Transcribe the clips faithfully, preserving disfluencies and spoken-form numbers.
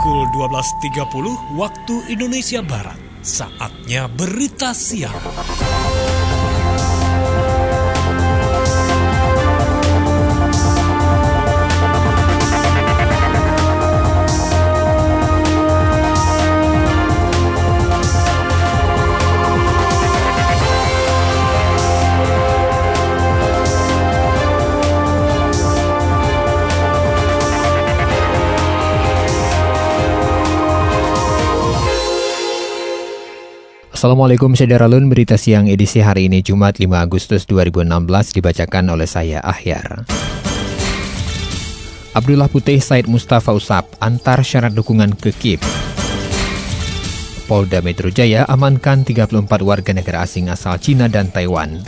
pukul dua belas tiga puluh waktu Indonesia Barat. Saatnya berita siang. Assalamualaikum Syederalun, berita siang edisi hari ini Jumat lima Agustus dua ribu enam belas dibacakan oleh saya Ahyar. Abdullah Putih Said Mustafa Usap antar syarat dukungan ke K I P. Polda Metro Jaya amankan tiga puluh empat warga negara asing asal Cina dan Taiwan.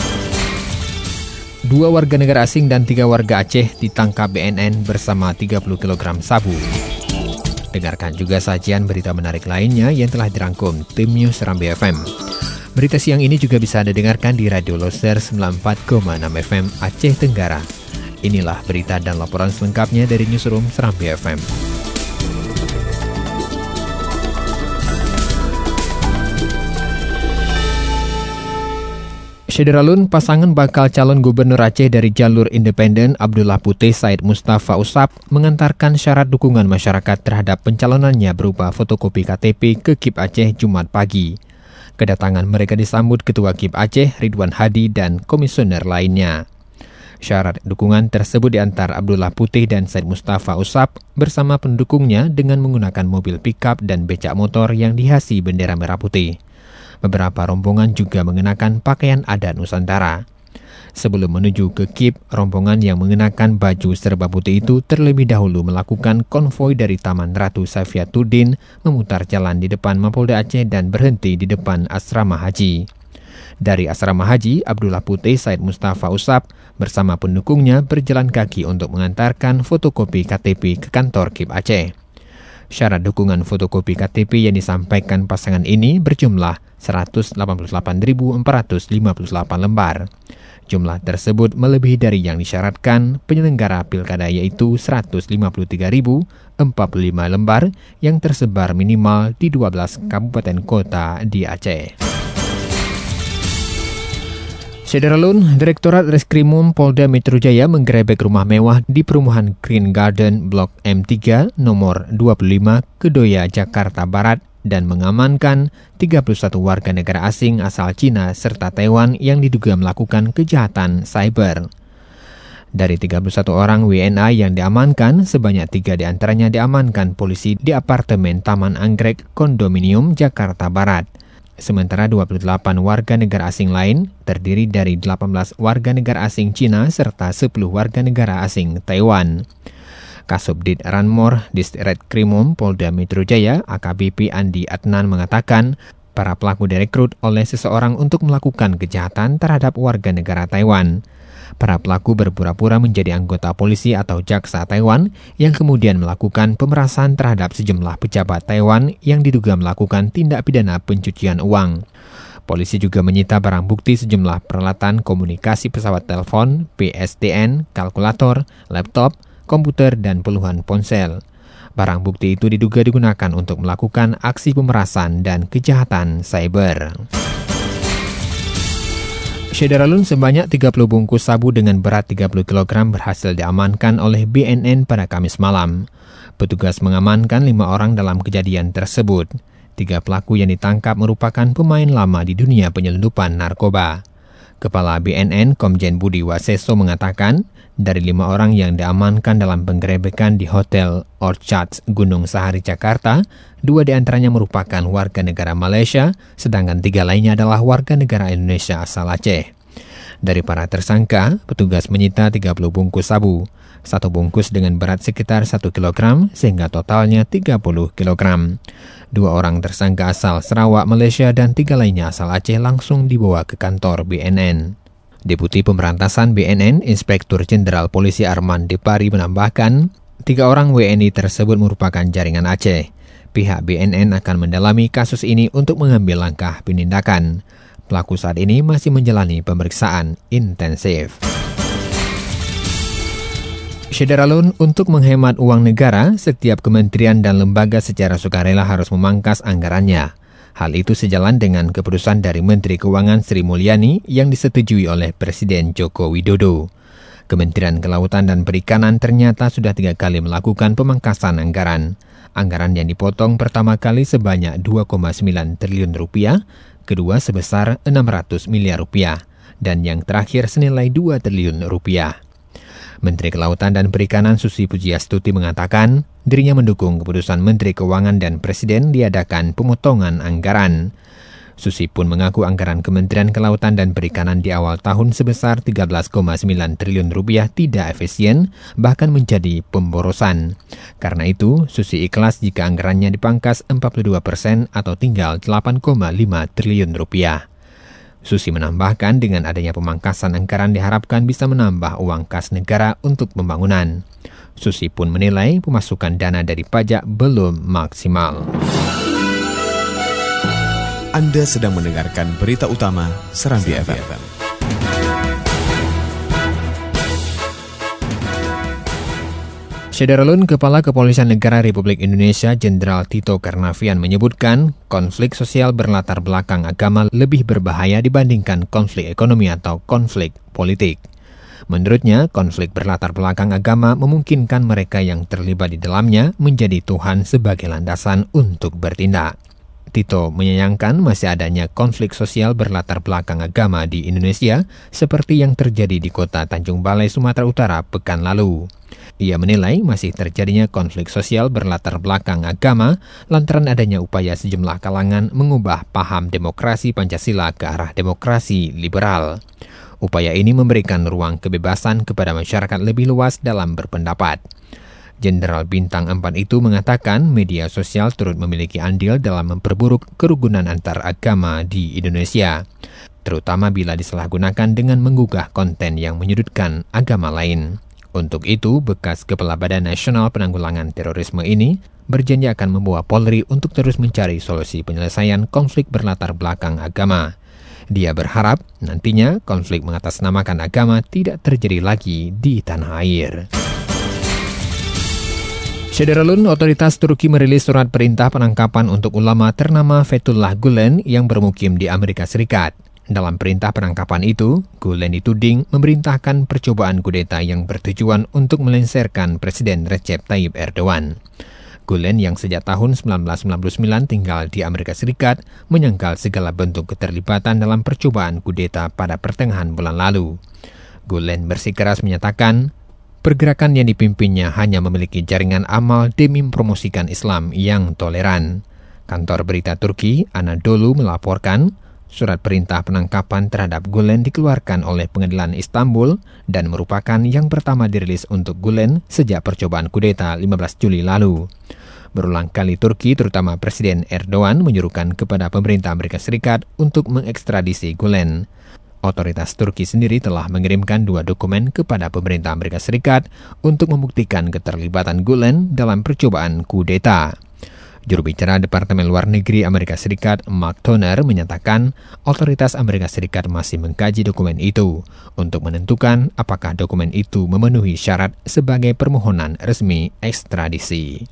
Dua warga negara asing dan tiga warga Aceh ditangkap B N N bersama tiga puluh kilogram sabu. Dengarkan juga sajian berita menarik lainnya yang telah dirangkum tim News Serambi F M. Berita siang ini juga bisa Anda dengarkan di Radio Loser sembilan puluh empat koma enam F M Aceh Tenggara. Inilah berita dan laporan selengkapnya dari Newsroom Serambi F M. Syederalun, pasangan bakal calon gubernur Aceh dari jalur independen Abdullah Putih Said Mustafa Usap mengantarkan syarat dukungan masyarakat terhadap pencalonannya berupa fotokopi K T P ke K I P Aceh Jumat pagi. Kedatangan mereka disambut Ketua K I P Aceh Ridwan Hadi dan komisioner lainnya. Syarat dukungan tersebut diantar Abdullah Putih dan Said Mustafa Usap bersama pendukungnya dengan menggunakan mobil pickup dan becak motor yang dihiasi bendera merah putih. Beberapa rombongan juga mengenakan pakaian adat Nusantara. Sebelum menuju ke K I P, rombongan yang mengenakan baju serba putih itu terlebih dahulu melakukan konvoi dari Taman Ratu Safiatuddin, memutar jalan di depan Mapolda Aceh dan berhenti di depan Asrama Haji. Dari Asrama Haji, Abdullah Putih Said Mustafa Usap bersama pendukungnya berjalan kaki untuk mengantarkan fotokopi K T P ke kantor K I P Aceh. Syarat dukungan fotokopi K T P yang disampaikan pasangan ini berjumlah seratus delapan puluh delapan ribu empat ratus lima puluh delapan lembar. Jumlah tersebut melebihi dari yang disyaratkan penyelenggara pilkada, yaitu seratus lima puluh tiga ribu empat puluh lima lembar yang tersebar minimal di dua belas kabupaten kota di Aceh. Syederalun, Direktorat Reskrimum Polda Metro Jaya menggerebek rumah mewah di perumahan Green Garden Blok M tiga nomor dua puluh lima Kedoya, Jakarta Barat dan mengamankan tiga puluh satu warga negara asing asal Cina serta Taiwan yang diduga melakukan kejahatan cyber. Dari tiga puluh satu orang W N A yang diamankan, sebanyak tiga diantaranya diamankan polisi di apartemen Taman Anggrek Kondominium, Jakarta Barat. Sementara dua puluh delapan warga negara asing lain terdiri dari delapan belas warga negara asing Cina serta sepuluh warga negara asing Taiwan. Kasubdit Ranmor Distreskrimum Polda Metro Jaya A K B P Andi Adnan mengatakan para pelaku direkrut oleh seseorang untuk melakukan kejahatan terhadap warga negara Taiwan. Para pelaku berpura-pura menjadi anggota polisi atau jaksa Taiwan yang kemudian melakukan pemerasan terhadap sejumlah pejabat Taiwan yang diduga melakukan tindak pidana pencucian uang. Polisi juga menyita barang bukti sejumlah peralatan komunikasi pesawat telepon, P S T N, kalkulator, laptop, komputer, dan puluhan ponsel. Barang bukti itu diduga digunakan untuk melakukan aksi pemerasan dan kejahatan cyber. Syederalun, sebanyak tiga puluh bungkus sabu dengan berat tiga puluh kilogram berhasil diamankan oleh B N N pada Kamis malam. Petugas mengamankan lima orang dalam kejadian tersebut. Tiga pelaku yang ditangkap merupakan pemain lama di dunia penyelundupan narkoba. Kepala B N N Komjen Budi Waseso mengatakan, dari lima orang yang diamankan dalam penggerebekan di Hotel Orchards Gunung Sahari, Jakarta, dua diantaranya merupakan warga negara Malaysia, sedangkan tiga lainnya adalah warga negara Indonesia asal Aceh. Dari para tersangka, petugas menyita tiga puluh bungkus sabu, satu bungkus dengan berat sekitar satu kilogram, sehingga totalnya tiga puluh kilogram. Dua orang tersangka asal Sarawak, Malaysia, dan tiga lainnya asal Aceh langsung dibawa ke kantor B N N. Deputi Pemberantasan B N N, Inspektur Jenderal Polisi Arman Depari menambahkan, tiga orang W N I tersebut merupakan jaringan Aceh. Pihak B N N akan mendalami kasus ini untuk mengambil langkah penindakan. Pelaku saat ini masih menjalani pemeriksaan intensif. Syederalun, untuk menghemat uang negara, setiap kementerian dan lembaga secara sukarela harus memangkas anggarannya. Hal itu sejalan dengan keputusan dari Menteri Keuangan Sri Mulyani yang disetujui oleh Presiden Joko Widodo. Kementerian Kelautan dan Perikanan ternyata sudah tiga kali melakukan pemangkasan anggaran. Anggaran yang dipotong pertama kali sebanyak dua koma sembilan triliun rupiah, kedua sebesar enam ratus miliar rupiah, dan yang terakhir senilai dua triliun rupiah. Menteri Kelautan dan Perikanan Susi Pujiastuti mengatakan dirinya mendukung keputusan Menteri Keuangan dan Presiden diadakan pemotongan anggaran. Susi pun mengaku anggaran Kementerian Kelautan dan Perikanan di awal tahun sebesar tiga belas koma sembilan triliun rupiah tidak efisien, bahkan menjadi pemborosan. Karena itu, Susi ikhlas jika anggarannya dipangkas empat puluh dua persen atau tinggal delapan koma lima triliun rupiah. Susi menambahkan dengan adanya pemangkasan anggaran diharapkan bisa menambah uang kas negara untuk pembangunan. Susi pun menilai pemasukan dana dari pajak belum maksimal. Anda sedang mendengarkan berita utama Serambi F M. Syederalun, Kepala Kepolisian Negara Republik Indonesia Jenderal Tito Karnavian menyebutkan konflik sosial berlatar belakang agama lebih berbahaya dibandingkan konflik ekonomi atau konflik politik. Menurutnya, konflik berlatar belakang agama memungkinkan mereka yang terlibat di dalamnya menjadi Tuhan sebagai landasan untuk bertindak. Tito menyayangkan masih adanya konflik sosial berlatar belakang agama di Indonesia seperti yang terjadi di kota Tanjung Balai, Sumatera Utara pekan lalu. Ia menilai masih terjadinya konflik sosial berlatar belakang agama lantaran adanya upaya sejumlah kalangan mengubah paham demokrasi Pancasila ke arah demokrasi liberal. Upaya ini memberikan ruang kebebasan kepada masyarakat lebih luas dalam berpendapat. Jenderal Bintang empat itu mengatakan media sosial turut memiliki andil dalam memperburuk kerukunan antar agama di Indonesia, terutama bila disalahgunakan dengan menggugah konten yang menyudutkan agama lain. Untuk itu, bekas Kepala Badan Nasional Penanggulangan Terorisme ini berjanji akan membawa Polri untuk terus mencari solusi penyelesaian konflik berlatar belakang agama. Dia berharap nantinya konflik mengatasnamakan agama tidak terjadi lagi di tanah air. Syederalun, otoritas Turki merilis surat perintah penangkapan untuk ulama ternama Fethullah Gulen yang bermukim di Amerika Serikat. Dalam perintah penangkapan itu, Gulen dituding memerintahkan percobaan kudeta yang bertujuan untuk melengsarkan Presiden Recep Tayyip Erdogan. Gulen yang sejak tahun seribu sembilan ratus sembilan puluh sembilan tinggal di Amerika Serikat menyangkal segala bentuk keterlibatan dalam percobaan kudeta pada pertengahan bulan lalu. Gulen bersikeras menyatakan, pergerakan yang dipimpinnya hanya memiliki jaringan amal demi mempromosikan Islam yang toleran. Kantor berita Turki, Anadolu, melaporkan surat perintah penangkapan terhadap Gulen dikeluarkan oleh Pengadilan Istanbul dan merupakan yang pertama dirilis untuk Gulen sejak percobaan kudeta lima belas Juli lalu. Berulang kali Turki, terutama Presiden Erdogan, menyuruhkan kepada pemerintah Amerika Serikat untuk mengekstradisi Gulen. Otoritas Turki sendiri telah mengirimkan dua dokumen kepada pemerintah Amerika Serikat untuk membuktikan keterlibatan Gulen dalam percobaan kudeta. Juru bicara Departemen Luar Negeri Amerika Serikat, Mark Toner, menyatakan otoritas Amerika Serikat masih mengkaji dokumen itu untuk menentukan apakah dokumen itu memenuhi syarat sebagai permohonan resmi ekstradisi.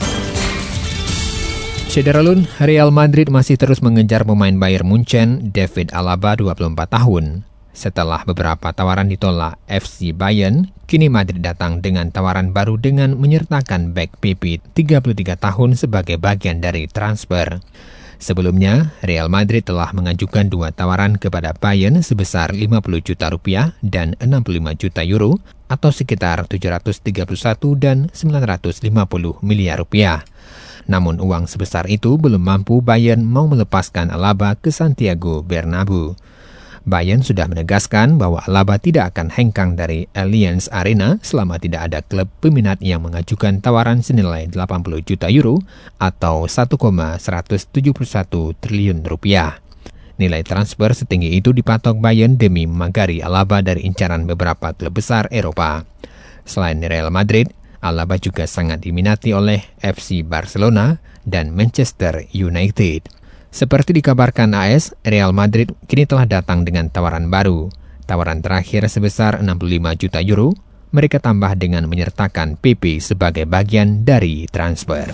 Syederalun, Real Madrid masih terus mengejar pemain Bayern Munchen, David Alaba, dua puluh empat tahun. Setelah beberapa tawaran ditolak F C Bayern, kini Madrid datang dengan tawaran baru dengan menyertakan bek Pepe, tiga puluh tiga tahun, sebagai bagian dari transfer. Sebelumnya, Real Madrid telah mengajukan dua tawaran kepada Bayern sebesar lima puluh juta rupiah dan enam puluh lima juta euro atau sekitar tujuh ratus tiga puluh satu dan sembilan ratus lima puluh miliar rupiah. Namun uang sebesar itu belum mampu Bayern mau melepaskan Alaba ke Santiago Bernabeu. Bayern sudah menegaskan bahwa Alaba tidak akan hengkang dari Allianz Arena selama tidak ada klub peminat yang mengajukan tawaran senilai delapan puluh juta euro atau satu koma seratus tujuh puluh satu triliun rupiah. Nilai transfer setinggi itu dipatok Bayern demi memagari Alaba dari incaran beberapa klub besar Eropa. Selain Real Madrid, Alaba juga sangat diminati oleh F C Barcelona dan Manchester United. Seperti dikabarkan A S, Real Madrid kini telah datang dengan tawaran baru. Tawaran terakhir sebesar enam puluh lima juta euro mereka tambah dengan menyertakan P P sebagai bagian dari transfer.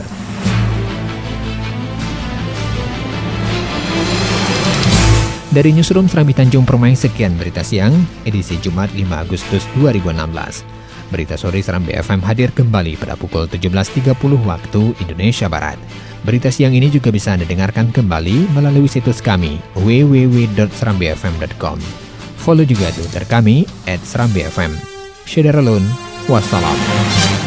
Dari Newsroom Serambi Tanjung Permai, sekian berita siang, edisi Jumat lima Agustus dua ribu enam belas. Berita sore Serambi F M hadir kembali pada pukul tujuh belas tiga puluh waktu Indonesia Barat. Berita siang ini juga bisa Anda dengarkan kembali melalui situs kami w w w dot serambi f m dot com. Follow juga Twitter kami at serambi f m. Syederalun, wassalam.